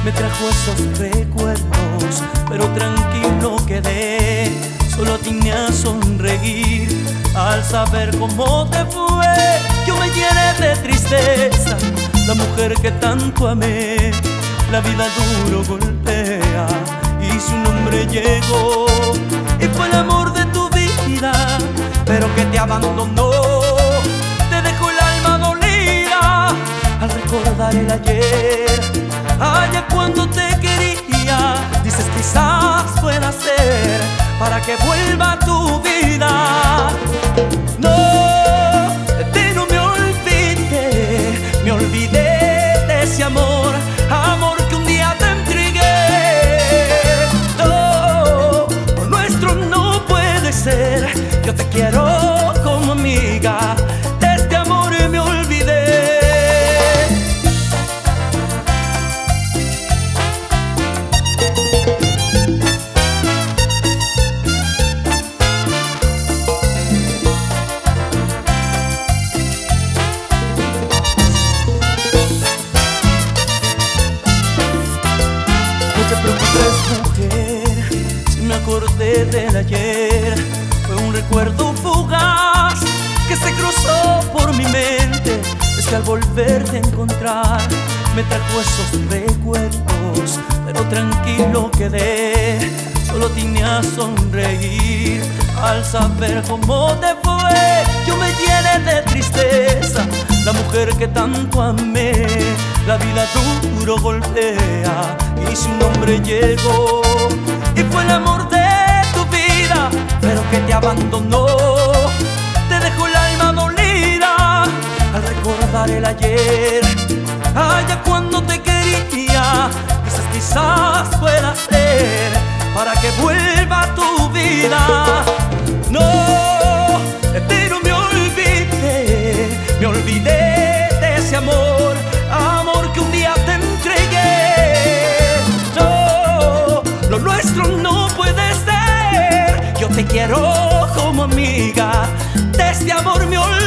me trajo esos recuerdos, pero tranquilo quedé. Solo tenía a sonreír al saber cómo te fue. Yo me llené de tristeza, la mujer que tanto amé. La vida duro golpea y su nombre llegó. Y fue el amor de tu vida, pero que te abandonó. Te dejó el alma dolida al recordar el ayer. Allá cuando te quería, dices quizás pueda ser para que vuelva a tu vida. No, de no me olvidé de ese amor, amor que un día te entregué. No, lo nuestro no puede ser. Yo te quiero como amiga, de este amor me olvidé. No te preocupes, mujer, si me acordé del ayer. Fue un recuerdo fugaz que se cruzó por mi mente. Es que al volverte a encontrar me trajo esos recuerdos, pero tranquilo quedé. Solo tenía a sonreír al saber cómo te fue. Yo me llené de tristeza, la mujer que tanto amé. La vida duro golpea y su nombre llegó. Y fue el amor de tu vida, pero que te abandonó. Te dejó el alma dolida al recordar el ayer. Allá cuando te quería, dices quizás pueda ser para que vuelva a tu vida. No, pero me olvidé de ese amor, amor que un día te entregué. No, lo nuestro no puede ser. Yo te quiero como amiga, de este amor me olvidé.